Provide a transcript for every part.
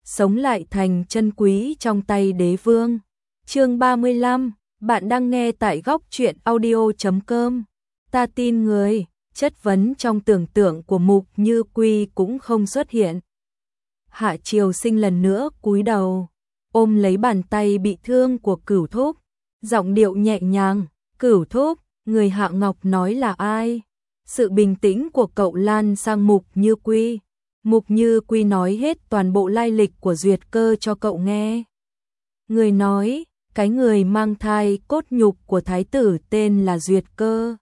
sống lại thành chân quý trong tay đế vương. Chương 35, bạn đang nghe tại góc truyện audio.com. Ta tin người, chất vấn trong tưởng tượng của Mục Như Quy cũng không xuất hiện. Hạ Triều Sinh lần nữa cúi đầu, ôm lấy bàn tay bị thương của Cửu Thúc, giọng điệu nhẹ nhàng, "Cửu Thúc, người Hạ Ngọc nói là ai?" Sự bình tĩnh của cậu lan sang Mục Như Quy. Mục Như Quy nói hết toàn bộ lai lịch của Duyệt Cơ cho cậu nghe. Người nói, cái người mang thai cốt nhục của thái tử tên là Duyệt Cơ.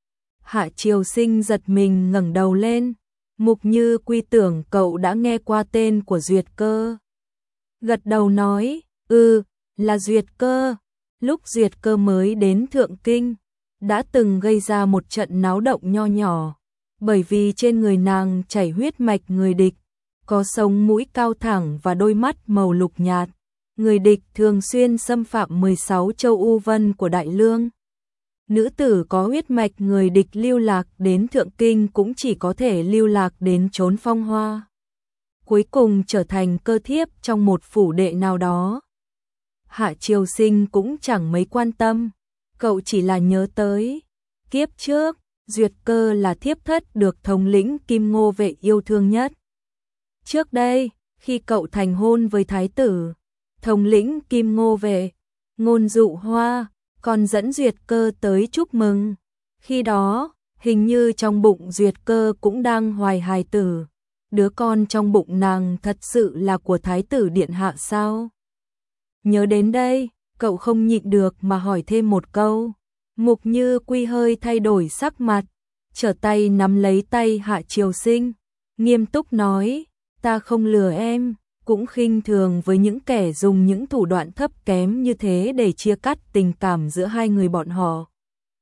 Hạ Triều Sinh giật mình ngẩng đầu lên. Mục Như Quy tưởng cậu đã nghe qua tên của Duyệt Cơ. Gật đầu nói, là Duyệt Cơ. Lúc Duyệt Cơ mới đến Thượng Kinh, đã từng gây ra một trận náo động nho nhỏ, bởi vì trên người nàng chảy huyết mạch người địch, có sống mũi cao thẳng và đôi mắt màu lục nhạt. Người địch thường xuyên xâm phạm 16 châu U Vân của Đại Lương. Nữ tử có huyết mạch người địch lưu lạc đến Thượng Kinh cũng chỉ có thể lưu lạc đến chốn phong hoa, cuối cùng trở thành cơ thiếp trong một phủ đệ nào đó. Hạ Triều Sinh cũng chẳng mấy quan tâm, cậu chỉ là nhớ tới kiếp trước, Duyệt Cơ là thiếp thất được thống lĩnh Kim Ngô Vệ yêu thương nhất. Trước đây, khi cậu thành hôn với thái tử, thống lĩnh Kim Ngô Vệ, Ngôn Dụ Hoa, còn dẫn Duyệt Cơ tới chúc mừng. Khi đó, hình như trong bụng Duyệt Cơ cũng đang hoài hài tử. Đứa con trong bụng nàng thật sự là của thái tử điện hạ sao? Nhớ đến đây, cậu không nhịn được mà hỏi thêm một câu. Mục Như Quy hơi thay đổi sắc mặt, trở tay nắm lấy tay Hạ Triều Sinh, nghiêm túc nói, ta không lừa em, cũng khinh thường với những kẻ dùng những thủ đoạn thấp kém như thế để chia cắt tình cảm giữa hai người bọn họ.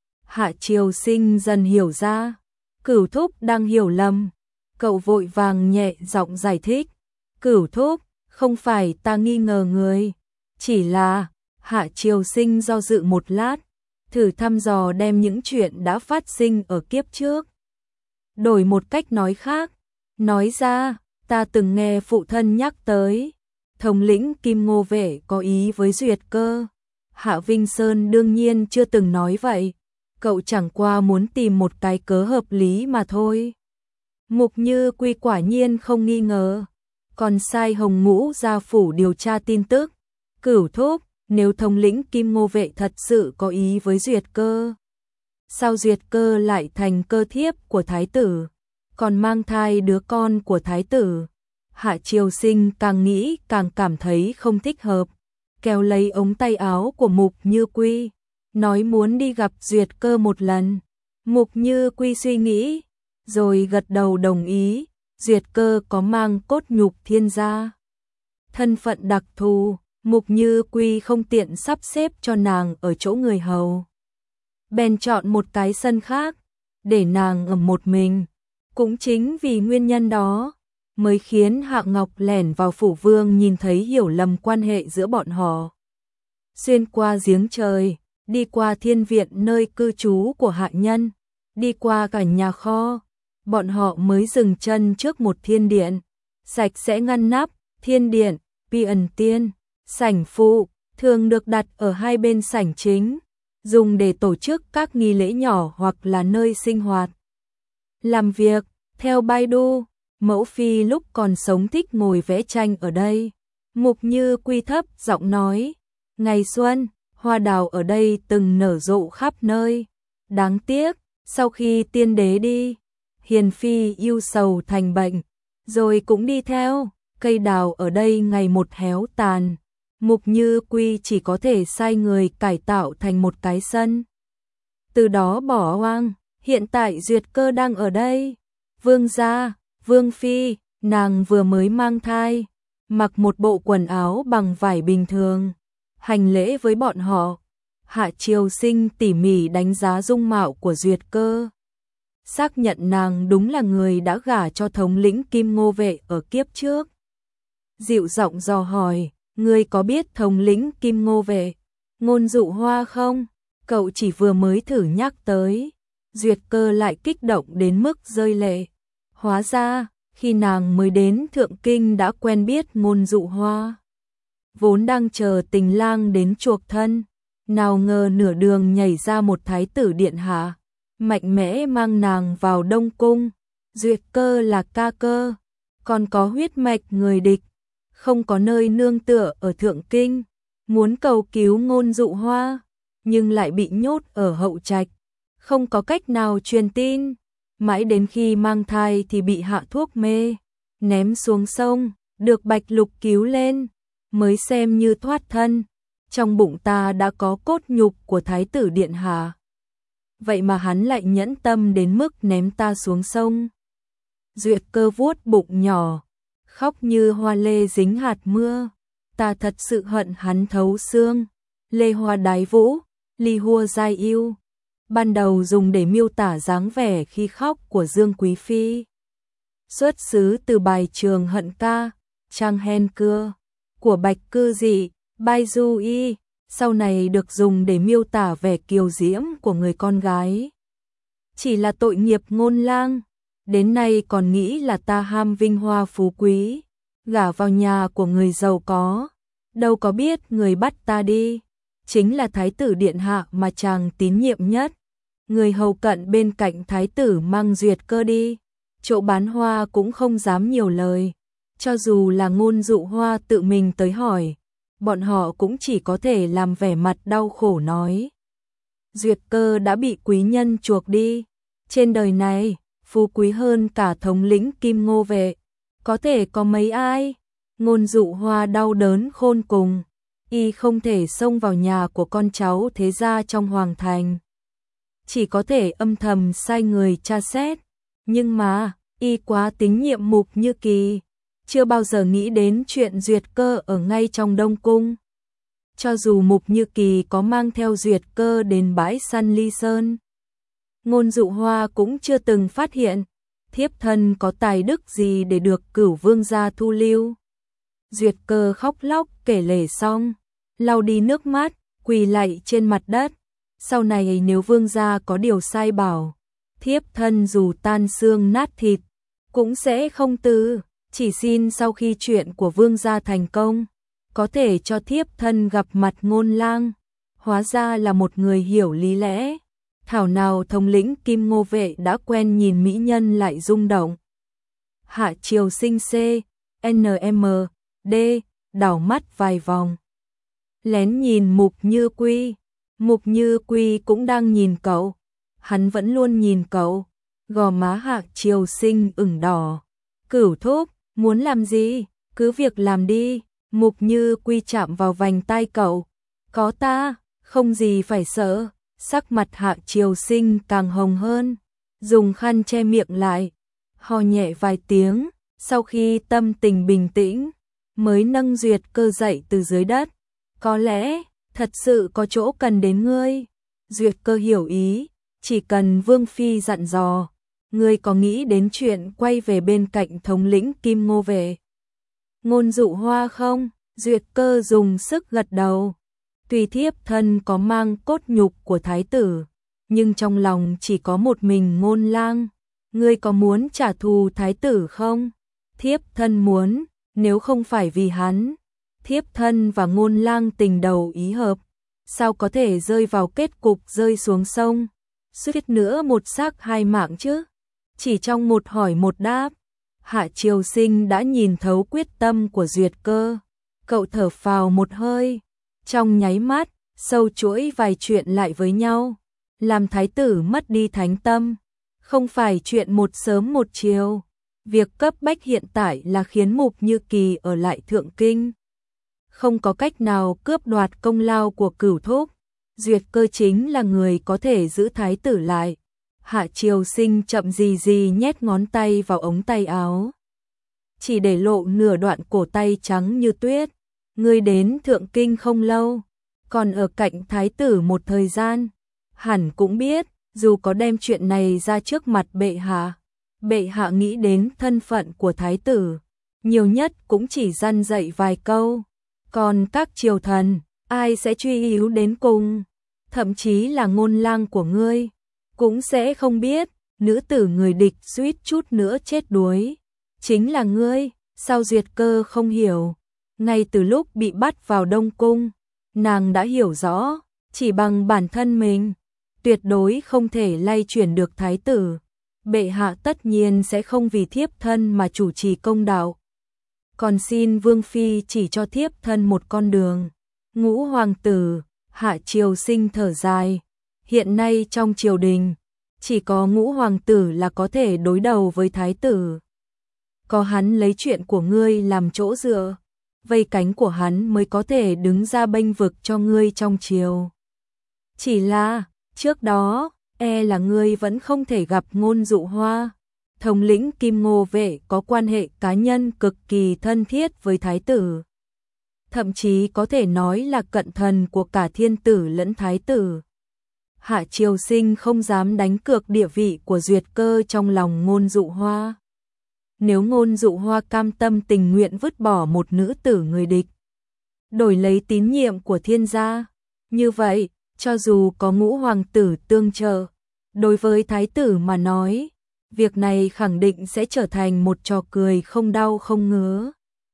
Hạ Triều Sinh dần hiểu ra, Cửu Thúc đang hiểu lầm. Cậu vội vàng nhẹ giọng giải thích, Cửu Thúc, không phải ta nghi ngờ người, chỉ là... Hạ Triều Sinh do dự một lát, thử thăm dò đem những chuyện đã phát sinh ở kiếp trước đổi một cách nói khác, nói ra, ta từng nghe phụ thân nhắc tới, thống lĩnh Kim Ngô Vệ có ý với Duyệt Cơ. Hạ Vinh Sơn đương nhiên chưa từng nói vậy, cậu chẳng qua muốn tìm một cái cớ hợp lý mà thôi. Mục Như Quy quả nhiên không nghi ngờ, còn sai Hồng Ngũ ra phủ điều tra tin tức. Cửu Thúc, nếu thống lĩnh Kim Ngô Vệ thật sự có ý với Duyệt Cơ, sao Duyệt Cơ lại thành cơ thiếp của thái tử, còn mang thai đứa con của thái tử? Hạ Triều Sinh càng nghĩ càng cảm thấy không thích hợp, kéo lấy ống tay áo của Mục Như Quy, nói muốn đi gặp Duyệt Cơ một lần. Mục Như Quy suy nghĩ, rồi gật đầu đồng ý. Duyệt Cơ có mang cốt nhục thiên gia, thân phận đặc thù, Mục Như Quy không tiện sắp xếp cho nàng ở chỗ người hầu, bèn chọn một cái sân khác để nàng ở một mình. Cũng chính vì nguyên nhân đó mới khiến Hạ Ngọc lẻn vào phủ vương nhìn thấy hiểu lầm quan hệ giữa bọn họ. Xuyên qua giếng trời, đi qua thiên viện nơi cư trú của hạ nhân, đi qua cả nhà kho, bọn họ mới dừng chân trước một thiên điện, sạch sẽ ngăn nắp. Thiên điện, Pi ẩn tiên, sảnh phụ, thường được đặt ở hai bên sảnh chính, dùng để tổ chức các nghi lễ nhỏ hoặc là nơi sinh hoạt, làm việc. Theo Baidu, mẫu phi lúc còn sống thích ngồi vẽ tranh ở đây. Mục Như Quy thấp giọng nói, ngày xuân, hoa đào ở đây từng nở rộ khắp nơi. Đáng tiếc, sau khi tiên đế đi, hiền phi ưu sầu thành bệnh, rồi cũng đi theo, cây đào ở đây ngày một héo tàn. Mục Như Quy chỉ có thể sai người cải tạo thành một cái sân, từ đó bỏ hoang. Hiện tại Duyệt Cơ đang ở đây. Vương gia, Vương phi, nàng vừa mới mang thai, mặc một bộ quần áo bằng vải bình thường, hành lễ với bọn họ. Hạ Triều Sinh tỉ mỉ đánh giá dung mạo của Duyệt Cơ, xác nhận nàng đúng là người đã gả cho thống lĩnh Kim Ngô Vệ ở kiếp trước. Dịu giọng dò hỏi, ngươi có biết thống lĩnh Kim Ngô Vệ, Ngôn Dụ Hoa không? Cậu chỉ vừa mới thử nhắc tới, Duyệt Cơ lại kích động đến mức rơi lệ. Hóa ra, Khi nàng mới đến Thượng Kinh đã quen biết Ngôn Dụ Hoa, vốn đang chờ Tình lang đến chuộc thân, nào ngờ nửa đường nhảy ra một thái tử điện hạ, mạnh mẽ mang nàng vào Đông Cung. Duyệt Cơ là ca cơ, còn có huyết mạch người địch, không có nơi nương tựa ở Thượng Kinh, muốn cầu cứu Ngôn Dụ Hoa, nhưng lại bị nhốt ở hậu trạch, không có cách nào truyền tin. Mãi đến khi mang thai thì bị hạ thuốc mê, ném xuống sông, được Bạch Lục cứu lên, mới xem như thoát thân. Trong bụng ta đã có cốt nhục của thái tử điện hạ, vậy mà hắn lại nhẫn tâm đến mức ném ta xuống sông. Duyệt Cơ vuốt bụng nhỏ, khóc như hoa lê dính hạt mưa. Ta thật sự hận hắn thấu xương. Lê hoa đái vũ, ly hua giai yêu. Ban đầu dùng để miêu tả dáng vẻ khi khóc của Dương Quý Phi. Xuất xứ từ bài Trường Hận Ca, Trang Hen Cưa, của Bạch Cư Dị, Bai Du Y, sau này được dùng để miêu tả vẻ kiều diễm của người con gái. Chỉ là tội nghiệp Ngôn lang, đến nay còn nghĩ là ta ham vinh hoa phú quý, gả vào nhà của người giàu có, đâu có biết người bắt ta đi chính là thái tử điện hạ mà chàng tín nhiệm nhất. Người hầu cận bên cạnh thái tử mang Duyệt Cơ đi, chỗ bán hoa cũng không dám nhiều lời, cho dù là Ngôn Dụ Hoa tự mình tới hỏi, bọn họ cũng chỉ có thể làm vẻ mặt đau khổ nói. Duyệt Cơ đã bị quý nhân chuộc đi, trên đời này, phú quý hơn cả thống lĩnh Kim Ngô Vệ, có thể có mấy ai. Ngôn Dụ Hoa đau đớn khôn cùng, y không thể xông vào nhà của con cháu thế gia trong hoàng thành, chỉ có thể âm thầm sai người tra xét, nhưng mà y quá tín nhiệm Mục Như Kỳ, chưa bao giờ nghĩ đến chuyện Duyệt Cơ ở ngay trong Đông Cung. Cho dù Mục Như Kỳ có mang theo Duyệt Cơ đến bãi săn Ly Sơn, Ngôn Dụ Hoa cũng chưa từng phát hiện thiếp thân có tài đức gì để được Cửu vương gia thu lưu. Duyệt Cơ khóc lóc kể lể xong, lau đi nước mắt, quỳ lạy trên mặt đất. Sau này nếu vương gia có điều sai bảo, thiếp thân dù tan xương nát thịt, cũng sẽ không từ, chỉ xin sau khi chuyện của vương gia thành công, có thể cho thiếp thân gặp mặt Ngôn lang. Hóa ra là một người hiểu lý lẽ. Thảo nào thống lĩnh Kim Ngô Vệ đã quen nhìn mỹ nhân lại rung động. Hạ Triều Sinh CNMD đảo mắt vài vòng, lén nhìn Mục Như Quy. Mục Như Quy cũng đang nhìn cậu, hắn vẫn luôn nhìn cậu. Gò má Hạ Triều Sinh ửng đỏ. Cửu thúc, muốn làm gì, cứ việc làm đi. Mục Như Quy chạm vào vành tai cậu. Có ta, không gì phải sợ. Sắc mặt Hạ Triều Sinh càng hồng hơn, dùng khăn che miệng lại, ho nhẹ vài tiếng, sau khi tâm tình bình tĩnh, mới nâng Duyệt Cơ dậy từ dưới đất. Có lẽ, thật sự có chỗ cần đến ngươi. Duyệt Cơ hiểu ý, chỉ cần Vương Phi dặn dò, ngươi có nghĩ đến chuyện quay về bên cạnh thống lĩnh Kim Ngô Vệ, Ngôn Dụ Hoa không? Duyệt Cơ dùng sức gật đầu. Tuy thiếp thân có mang cốt nhục của thái tử, nhưng trong lòng chỉ có một mình Ngôn lang. Ngươi có muốn trả thù thái tử không? Thiếp thân muốn, nếu không phải vì hắn, thiếp thân và Ngôn lang tình đầu ý hợp, sao có thể rơi vào kết cục rơi xuống sông, suýt nữa một xác hai mạng chứ? Chỉ trong một hỏi một đáp, Hạ Triều Sinh đã nhìn thấu quyết tâm của Duyệt Cơ. Cậu thở phào một hơi, trong nháy mắt, sâu chuỗi vài chuyện lại với nhau, làm thái tử mất đi thánh tâm. Không phải chuyện một sớm một chiều, việc cấp bách hiện tại là khiến Mục Như Kỳ ở lại Thượng Kinh. Không có cách nào cướp đoạt công lao của Cửu thúc, Duyệt Cơ chính là người có thể giữ thái tử lại. Hạ Triều Sinh chậm gì gì nhét ngón tay vào ống tay áo, chỉ để lộ nửa đoạn cổ tay trắng như tuyết. Ngươi đến Thượng Kinh không lâu, còn ở cạnh thái tử một thời gian, hẳn cũng biết, dù có đem chuyện này ra trước mặt bệ hạ nghĩ đến thân phận của thái tử, nhiều nhất cũng chỉ răn dạy vài câu. Còn các triều thần, ai sẽ truy cứu đến cùng? Thậm chí là Ngôn lang của ngươi, cũng sẽ không biết, nữ tử người địch suýt chút nữa chết đuối, Chính là ngươi, sao Duyệt Cơ không hiểu. Ngay từ lúc bị bắt vào Đông Cung, nàng đã hiểu rõ, chỉ bằng bản thân mình, tuyệt đối không thể lay chuyển được thái tử. Bệ hạ tất nhiên sẽ không vì thiếp thân mà chủ trì công đạo. Còn xin Vương Phi chỉ cho thiếp thân một con đường. Ngũ hoàng tử, Hạ Triều Sinh thở dài. Hiện nay trong triều đình, chỉ có ngũ hoàng tử là có thể đối đầu với thái tử. Có hắn lấy chuyện của ngươi làm chỗ dựa, vây cánh của hắn mới có thể đứng ra bênh vực cho ngươi trong triều. Chỉ là, trước đó, là ngươi vẫn không thể gặp Ngôn Dụ Hoa. Thống lĩnh Kim Ngô Vệ có quan hệ cá nhân cực kỳ thân thiết với thái tử. Thậm chí có thể nói là cận thần của cả thiên tử lẫn thái tử. Hạ Triều Sinh không dám đánh cược địa vị của Duyệt Cơ trong lòng Ngôn Dụ Hoa. Nếu Ngôn Dụ Hoa cam tâm tình nguyện vứt bỏ một nữ tử người địch, đổi lấy tín nhiệm của thiên gia, như vậy, cho dù có ngũ hoàng tử tương trợ, đối với thái tử mà nói, việc này khẳng định sẽ trở thành một trò cười không đau không ngứa.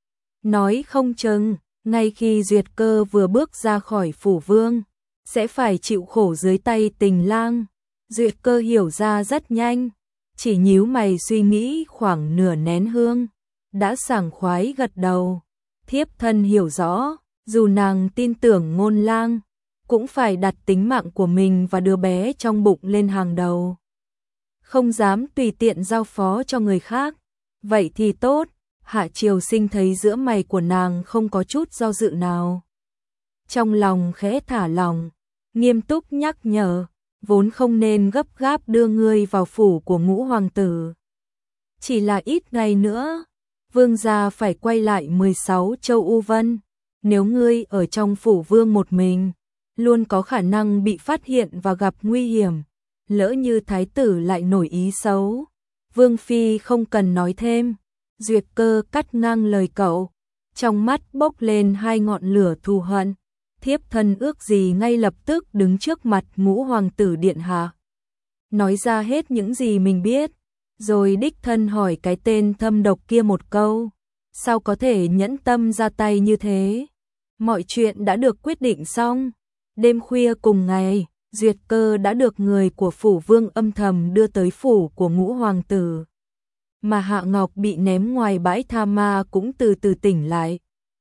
Nói không chừng, ngay khi Duyệt Cơ vừa bước ra khỏi phủ vương, sẽ phải chịu khổ dưới tay Tình Lang. Duyệt Cơ hiểu ra rất nhanh, chỉ nhíu mày suy nghĩ khoảng nửa nén hương, đã sảng khoái gật đầu. Thiếp thân hiểu rõ, dù nàng tin tưởng Ngôn Lang, cũng phải đặt tính mạng của mình và đứa bé trong bụng lên hàng đầu. Không dám tùy tiện giao phó cho người khác. Vậy thì tốt. Hạ Triều Sinh thấy giữa mày của nàng không có chút do dự nào. Trong lòng khẽ thả lòng, nghiêm túc nhắc nhở, vốn không nên gấp gáp đưa ngươi vào phủ của ngũ hoàng tử. Chỉ là ít ngày nữa, vương gia phải quay lại 16 châu U Vân. Nếu ngươi ở trong phủ vương một mình, luôn có khả năng bị phát hiện và gặp nguy hiểm. Lỡ như thái tử lại nổi ý xấu, Vương Phi không cần nói thêm. Duyệt Cơ cắt ngang lời cậu, trong mắt bốc lên hai ngọn lửa thù hận. Thiếp thân ước gì ngay lập tức đứng trước mặt ngũ hoàng tử điện hạ, nói ra hết những gì mình biết, rồi đích thân hỏi cái tên thâm độc kia một câu. Sao có thể nhẫn tâm ra tay như thế? Mọi chuyện đã được quyết định xong. Đêm khuya cùng ngày, Duyệt Cơ đã được người của phủ vương âm thầm đưa tới phủ của ngũ hoàng tử. Mà Hạ Ngọc bị ném ngoài bãi tha ma cũng từ từ tỉnh lại.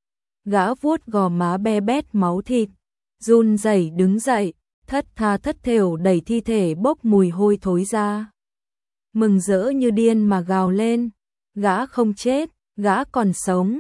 Gã vuốt gò má be bét máu thịt, run rẩy đứng dậy, thất tha thất thểu đẩy thi thể bốc mùi hôi thối ra. Mừng rỡ như điên mà gào lên, gã không chết, gã còn sống,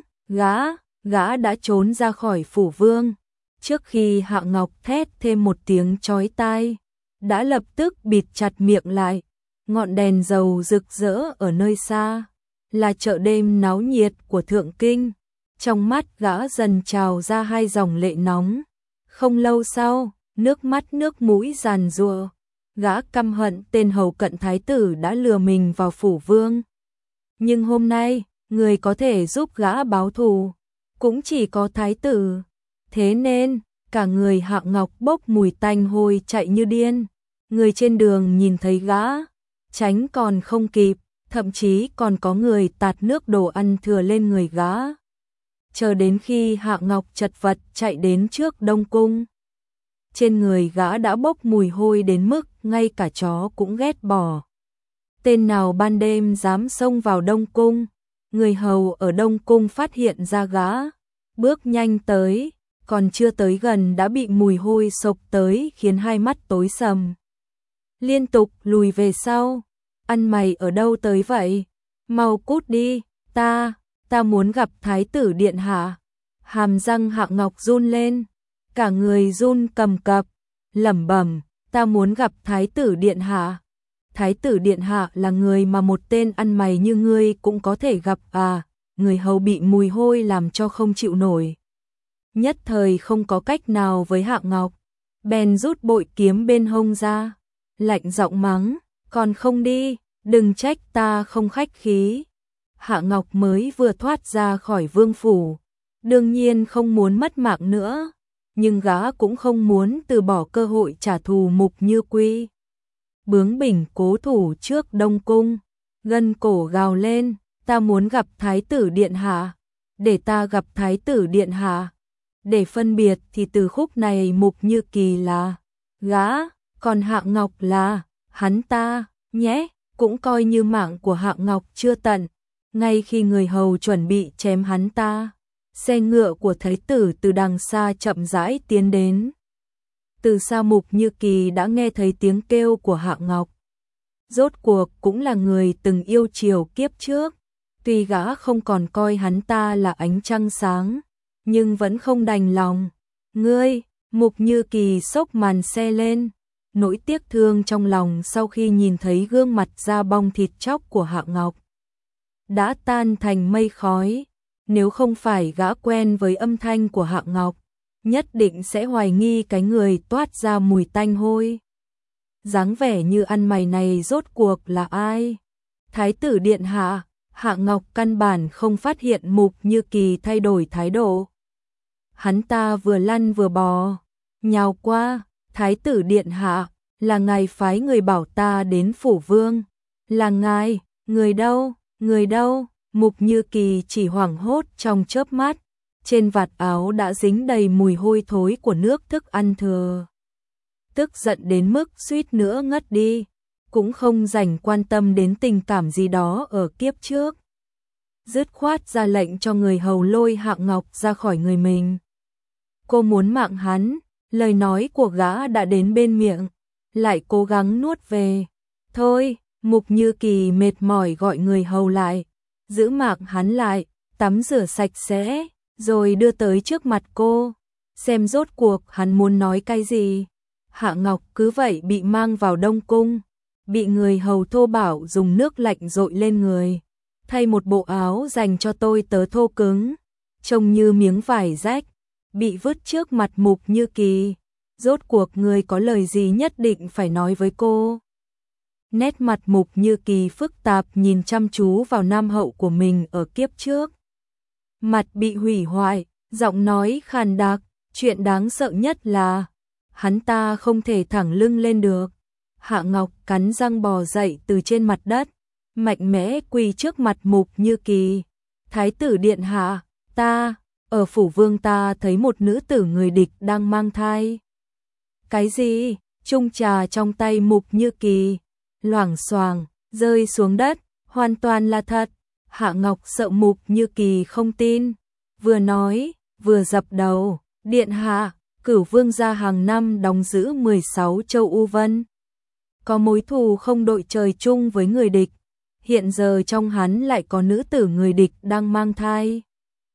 gã đã trốn ra khỏi phủ vương. Trước khi Hạ Ngọc thét thêm một tiếng chói tai, đã lập tức bịt chặt miệng lại. Ngọn đèn dầu rực rỡ ở nơi xa, là chợ đêm náo nhiệt của Thượng Kinh. Trong mắt gã dần trào ra hai dòng lệ nóng. Không lâu sau, nước mắt nước mũi giàn giụa, gã căm hận tên hầu cận thái tử đã lừa mình vào phủ vương. Nhưng hôm nay, người có thể giúp gã báo thù, cũng chỉ có thái tử. Thế nên, cả người Hạ Ngọc bốc mùi tanh hôi chạy như điên. Người trên đường nhìn thấy gã, tránh còn không kịp, thậm chí còn có người tạt nước đồ ăn thừa lên người gã. Chờ đến khi Hạ Ngọc chật vật chạy đến trước Đông Cung, trên người gã đã bốc mùi hôi đến mức ngay cả chó cũng ghét bỏ. Tên nào ban đêm dám xông vào Đông Cung? Người hầu ở Đông Cung phát hiện ra gã, bước nhanh tới, còn chưa tới gần đã bị mùi hôi xộc tới khiến hai mắt tối sầm. Liên tục lùi về sau. Ăn mày ở đâu tới vậy? Mau cút đi, ta muốn gặp thái tử điện hạ. Hàm răng Hạ Ngọc run lên, cả người run cầm cập, lẩm bẩm, ta muốn gặp thái tử điện hạ. Thái tử điện hạ là người mà một tên ăn mày như ngươi cũng có thể gặp à? Người hầu bị mùi hôi làm cho không chịu nổi. Nhất thời không có cách nào với Hạ Ngọc, bèn rút bội kiếm bên hông ra, lạnh giọng mắng, còn không đi, đừng trách ta không khách khí. Hạ Ngọc mới vừa thoát ra khỏi vương phủ, đương nhiên không muốn mất mạng nữa, nhưng gã cũng không muốn từ bỏ cơ hội trả thù Mục Như Quy. Bướng bỉnh cố thủ trước Đông Cung, gân cổ gào lên, ta muốn gặp Thái tử điện hạ, để ta gặp Thái tử điện hạ. Để phân biệt thì từ khúc này Mục Như Kỳ là gã, còn Hạng Ngọc là hắn ta, nhé, cũng coi như mạng của Hạng Ngọc chưa tận. Ngay khi người hầu chuẩn bị chém hắn ta, xe ngựa của Thái tử từ đằng xa chậm rãi tiến đến. Từ xa Mục Như Kỳ đã nghe thấy tiếng kêu của Hạng Ngọc. Rốt cuộc cũng là người từng yêu chiều kiếp trước, tuy gã không còn coi hắn ta là ánh trăng sáng, nhưng vẫn không đành lòng. Ngươi, Mục Như Kỳ xốc màn xe lên, nỗi tiếc thương trong lòng sau khi nhìn thấy gương mặt da bong thịt chóc của Hạng Ngọc đã tan thành mây khói. Nếu không phải gã quen với âm thanh của Hạng Ngọc, nhất định sẽ hoài nghi cái người toát ra mùi tanh hôi. Dáng vẻ như ăn mày này rốt cuộc là ai? Thái tử điện hạ. Hạng Ngọc căn bản không phát hiện Mục Như Kỳ thay đổi thái độ. Hắn ta vừa lăn vừa bò, nhào qua. Thái tử điện hạ, là ngài phái người bảo ta đến phủ vương. Là ngài, người đâu, người đâu? Mục Như Kỳ chỉ hoảng hốt trong chớp mắt, trên vạt áo đã dính đầy mùi hôi thối của nước thức ăn thừa. Tức giận đến mức suýt nữa ngất đi, cũng không dành quan tâm đến tình cảm gì đó ở kiếp trước. Dứt khoát ra lệnh cho người hầu lôi Hạng Ngọc ra khỏi người mình. Cô muốn mạng hắn, lời nói của gã đã đến bên miệng, lại cố gắng nuốt về. Thôi, Mục Như Kỳ mệt mỏi gọi người hầu lại, giữ mạng hắn lại, tắm rửa sạch sẽ, rồi đưa tới trước mặt cô, xem rốt cuộc hắn muốn nói cái gì. Hạng Ngọc cứ vậy bị mang vào Đông Cung, bị người hầu thô bạo dùng nước lạnh dội lên người, thay một bộ áo dành cho tôi tớ thô cứng, trông như miếng vải rách, bị vứt trước mặt Mục Như Kỳ. Rốt cuộc người có lời gì nhất định phải nói với cô? Nét mặt Mục Như Kỳ phức tạp nhìn chăm chú vào nam hậu của mình ở kiếp trước. Mặt bị hủy hoại, giọng nói khàn đặc, chuyện đáng sợ nhất là hắn ta không thể thẳng lưng lên được. Hạng Ngọc cắn răng bò dậy từ trên mặt đất, mạnh mẽ quỳ trước mặt Mục Như Kỳ. Thái tử điện hạ, ta, ở phủ vương ta thấy một nữ tử người địch đang mang thai. Cái gì? Chung trà trong tay Mục Như Kỳ loảng xoảng rơi xuống đất, hoàn toàn là thật. Hạng Ngọc sợ Mục Như Kỳ không tin, vừa nói, vừa dập đầu, điện hạ, Cửu vương gia hàng năm đóng giữ 16 châu U Vân. Có mối thù không đội trời chung với người địch, hiện giờ trong hắn lại có nữ tử người địch đang mang thai.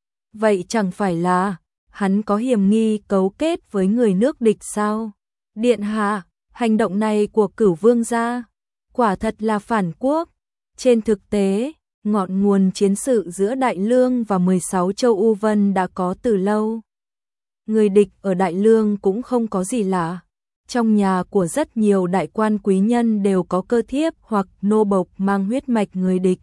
Vậy chẳng phải là hắn có hiểm nghi cấu kết với người nước địch sao? Điện hạ, hành động này của Cửu vương gia quả thật là phản quốc. Trên thực tế, ngọn nguồn chiến sự giữa Đại Lương và 16 châu U Vân đã có từ lâu. Người địch ở Đại Lương cũng không có gì lạ. Trong nhà của rất nhiều đại quan quý nhân đều có cơ thiếp hoặc nô bộc mang huyết mạch người địch.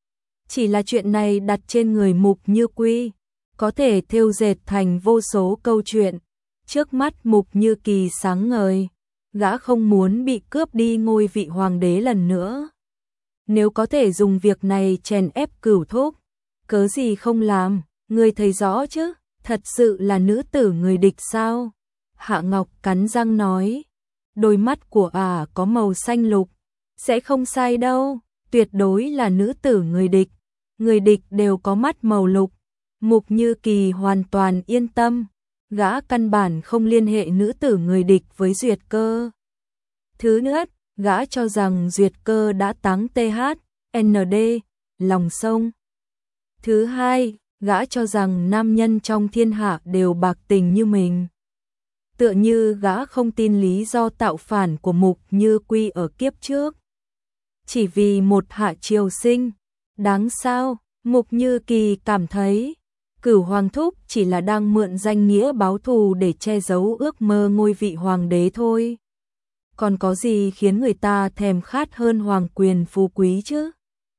Chỉ là chuyện này đặt trên người Mục Như Quy, có thể thêu dệt thành vô số câu chuyện. Trước mắt Mục Như Kỳ sáng ngời, gã không muốn bị cướp đi ngôi vị hoàng đế lần nữa. Nếu có thể dùng việc này chèn ép Cửu thúc, cớ gì không làm, người thấy rõ chứ, thật sự là nữ tử người địch sao? Hạng Ngọc cắn răng nói, đôi mắt của có màu xanh lục, sẽ không sai đâu, tuyệt đối là nữ tử người địch đều có mắt màu lục. Mục Như Kỳ hoàn toàn yên tâm, gã căn bản không liên hệ nữ tử người địch với Duyệt Cơ. Thứ nhất, gã cho rằng Duyệt Cơ đã táng THND, lòng sông. Thứ hai, gã cho rằng nam nhân trong thiên hạ đều bạc tình như mình. Tựa như gã không tin lý do tạo phản của Mục Như Quy ở kiếp trước. Chỉ vì một hạ triều sinh, đáng sao? Mục Như Kỳ cảm thấy Cửu hoàng thúc chỉ là đang mượn danh nghĩa báo thù để che giấu ước mơ ngôi vị hoàng đế thôi. Còn có gì khiến người ta thèm khát hơn hoàng quyền phú quý chứ?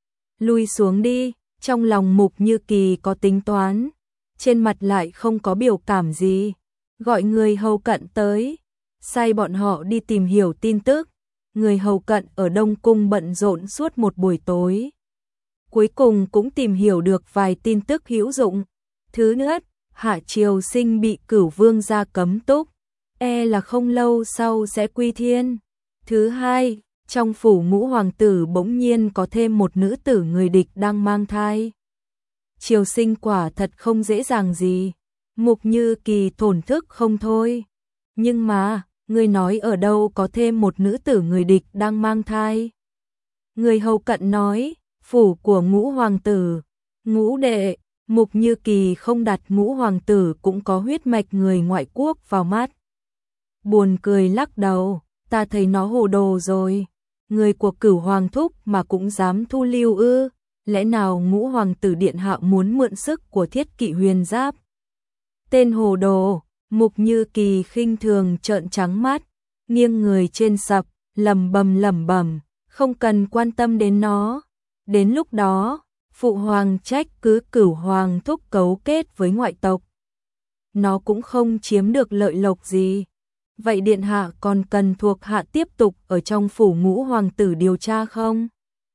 Lui xuống đi, trong lòng Mục Như Kỳ có tính toán, trên mặt lại không có biểu cảm gì. Gọi người hầu cận tới, sai bọn họ đi tìm hiểu tin tức. Người hầu cận ở Đông Cung bận rộn suốt một buổi tối, cuối cùng cũng tìm hiểu được vài tin tức hữu dụng. Thứ nhất, Hạ Triều Sinh bị Cửu Vương gia cấm túc, là không lâu sau sẽ quy thiên. Thứ hai, trong phủ Ngũ hoàng tử bỗng nhiên có thêm một nữ tử người địch đang mang thai. Triều Sinh quả thật không dễ dàng gì. Mục Như Kỳ thổn thức không thôi. Nhưng mà, người nói ở đâu có thêm một nữ tử người địch đang mang thai? Người hầu cận nói, phủ của Ngũ hoàng tử, Ngũ đệ. Mục Như Kỳ không đặt Ngũ hoàng tử cũng có huyết mạch người ngoại quốc vào mắt. Buồn cười lắc đầu, ta thấy nó hồ đồ rồi. Người của Cửu hoàng thúc mà cũng dám thu lưu ư? Lẽ nào Ngũ hoàng tử điện hạ muốn mượn sức của Thiết Kỵ Huyền Giáp? Tên hồ đồ. Mục Như Kỳ khinh thường trợn trắng mắt, nghiêng người trên sập, lẩm bẩm, không cần quan tâm đến nó. Đến lúc đó, phụ hoàng trách cứ Cửu hoàng thúc cấu kết với ngoại tộc, nó cũng không chiếm được lợi lộc gì. Vậy điện hạ còn cần thuộc hạ tiếp tục ở trong phủ Ngũ hoàng tử điều tra không?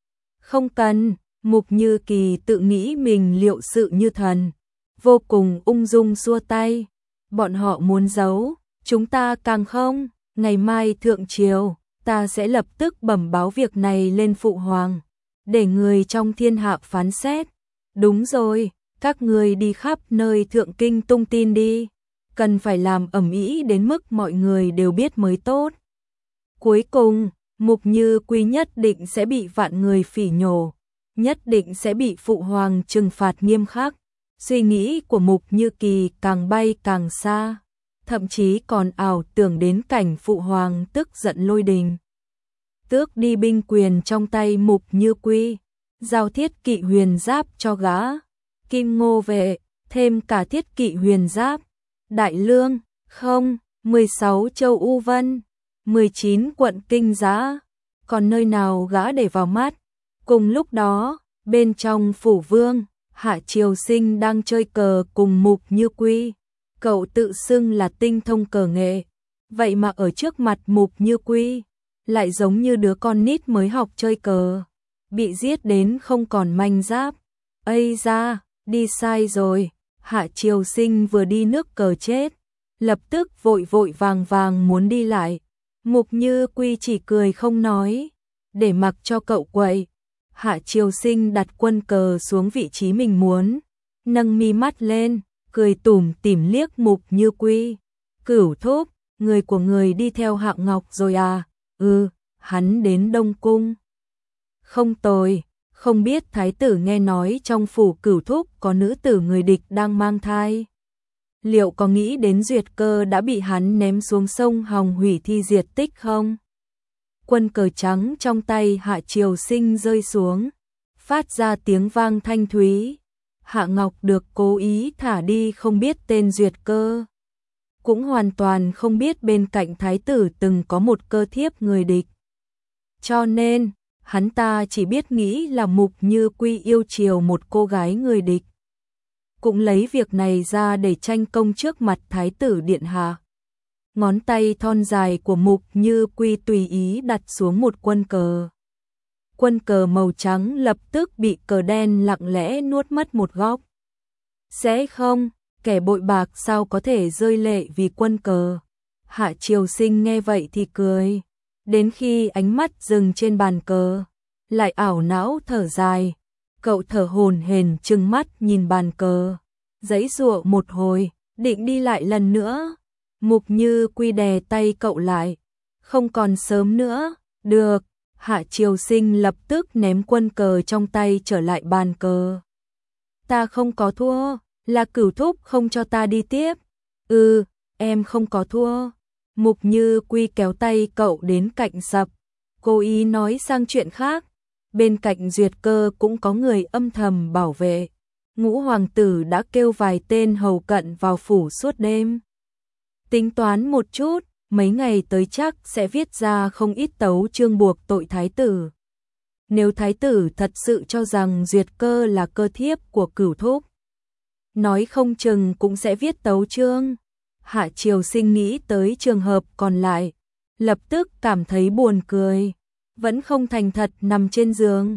Không cần. Mục Như Kỳ tự nghĩ mình liệu sự như thần, vô cùng ung dung xua tay. Bọn họ muốn giấu, chúng ta càng không. Ngày mai thượng triều, ta sẽ lập tức bẩm báo việc này lên phụ hoàng, để người trong thiên hạ phán xét. Đúng rồi, các người đi khắp nơi thượng kinh tung tin đi, cần phải làm ầm ĩ đến mức mọi người đều biết mới tốt. Cuối cùng, Mục Như Quy nhất định sẽ bị vạn người phỉ nhổ, nhất định sẽ bị phụ hoàng trừng phạt nghiêm khắc. Suy nghĩ của Mục Như Kỳ càng bay càng xa, thậm chí còn ảo tưởng đến cảnh phụ hoàng tức giận lôi đình, tước đi binh quyền trong tay Mục Như Quy, giao Thiết Kỵ Huyền Giáp cho gã. Kim Ngô vệ, thêm cả Thiết Kỵ Huyền Giáp, Đại Lương, không, 16 châu U Vân, 19 quận Kinh Giá, còn nơi nào gã để vào mắt. Cùng lúc đó, bên trong phủ vương, Hạ Triều Sinh đang chơi cờ cùng Mục Như Quy. Cậu tự xưng là tinh thông cờ nghệ, vậy mà ở trước mặt Mục Như Quy, lại giống như đứa con nít mới học chơi cờ, bị giết đến không còn manh giáp. Ây da, đi sai rồi. Hạ Triều Sinh vừa đi nước cờ chết, lập tức vội vội vàng muốn đi lại. Mục Như Quy chỉ cười không nói, để mặc cho cậu quậy. Hạ Triều Sinh đặt quân cờ xuống vị trí mình muốn, nâng mi mắt lên, cười tủm tỉm liếc Mục Như Quy. Cửu thúc, người của người đi theo Hạng Ngọc rồi à? Hắn đến Đông Cung. Không tồi, không biết thái tử nghe nói trong phủ Cửu thúc có nữ tử người địch đang mang thai. Liệu có nghĩ đến Duyệt Cơ đã bị hắn ném xuống sông Hồng hủy thi diệt tích không? Quân cờ trắng trong tay Hạ Triều Sinh rơi xuống, phát ra tiếng vang thanh thúy. Hạ Ngọc được cố ý thả đi không biết tên Duyệt Cơ, cũng hoàn toàn không biết bên cạnh thái tử từng có một cơ thiếp người địch. Cho nên, hắn ta chỉ biết nghĩ là Mục Như Quy yêu chiều một cô gái người địch, cũng lấy việc này ra để tranh công trước mặt thái tử điện hạ. Ngón tay thon dài của Mục Như Quy tùy ý đặt xuống một quân cờ. Quân cờ màu trắng lập tức bị cờ đen lặng lẽ nuốt mất một góc. Sẽ không, kẻ bội bạc sao có thể rơi lệ vì quân cờ. Hạ Triều Sinh nghe vậy thì cười, đến khi ánh mắt dừng trên bàn cờ, lại ảo não thở dài. Cậu thở hổn hển trừng mắt nhìn bàn cờ, giãy giụa một hồi, định đi lại lần nữa. Mục Như Quy đè tay cậu lại, không còn sớm nữa. Được. Hạ Triều Sinh lập tức ném quân cờ trong tay trở lại bàn cờ. Ta không có thua, là Cửu thúc không cho ta đi tiếp. Em không có thua. Mục Như Quy kéo tay cậu đến cạnh sập, cố ý nói sang chuyện khác. Bên cạnh Duyệt Cơ cũng có người âm thầm bảo vệ. Ngũ hoàng tử đã kêu vài tên hầu cận vào phủ suốt đêm. Tính toán một chút, mấy ngày tới chắc sẽ viết ra không ít tấu chương buộc tội thái tử. Nếu thái tử thật sự cho rằng Duyệt Cơ là cơ thiếp của Cửu thúc, nói không chừng cũng sẽ viết tấu chương. Hạ Triều Sinh nghĩ tới trường hợp còn lại, lập tức cảm thấy buồn cười, vẫn không thành thật nằm trên giường,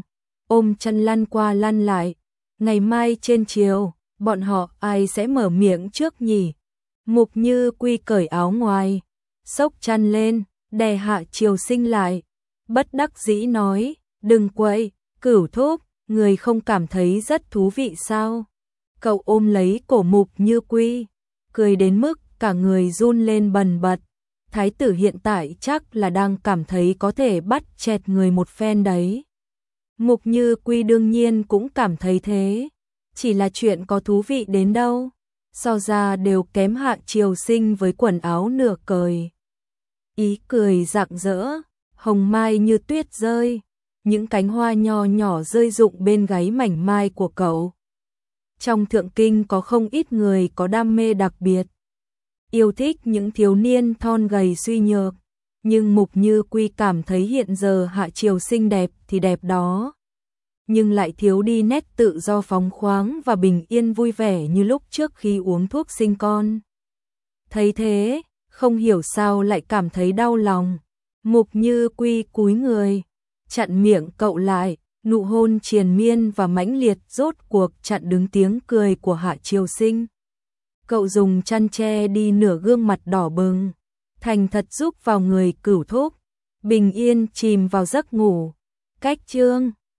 ôm chân lăn qua lăn lại. Ngày mai trên chiều, bọn họ ai sẽ mở miệng trước nhỉ? Mục Như Quy cởi áo ngoài, xốc chăn lên, đè Hạ Triều Sinh lại. Bất đắc dĩ nói, đừng quậy, Cửu thúc, người không cảm thấy rất thú vị sao? Cậu ôm lấy cổ Mục Như Quy, cười đến mức cả người run lên bần bật. Thái tử hiện tại chắc là đang cảm thấy có thể bắt chẹt người một phen đấy. Mục Như Quy đương nhiên cũng cảm thấy thế. Chỉ là chuyện có thú vị đến đâu. So ra đều kém Hạ Triều Sinh với quần áo nửa cởi. Ý cười rạng rỡ, hồng mai như tuyết rơi. Những cánh hoa nho nhỏ rơi rụng bên gáy mảnh mai của cậu. Trong thượng kinh có không ít người có đam mê đặc biệt. Yêu thích những thiếu niên thon gầy suy nhược. Nhưng Mục Như Quy cảm thấy hiện giờ Hạ Triều Sinh đẹp thì đẹp đó. Nhưng lại thiếu đi nét tự do phóng khoáng và bình yên vui vẻ như lúc trước khi uống thuốc sinh con. Thấy thế, không hiểu sao lại cảm thấy đau lòng. Mục Như Quy cúi người, chặn miệng cậu lại, nụ hôn triền miên và mãnh liệt rốt cuộc chặn đứng tiếng cười của Hạ Triều Sinh. Cậu dùng chăn che đi nửa gương mặt đỏ bừng, thành thật giúp vào người Cửu thúc, bình yên chìm vào giấc ngủ. Cách chương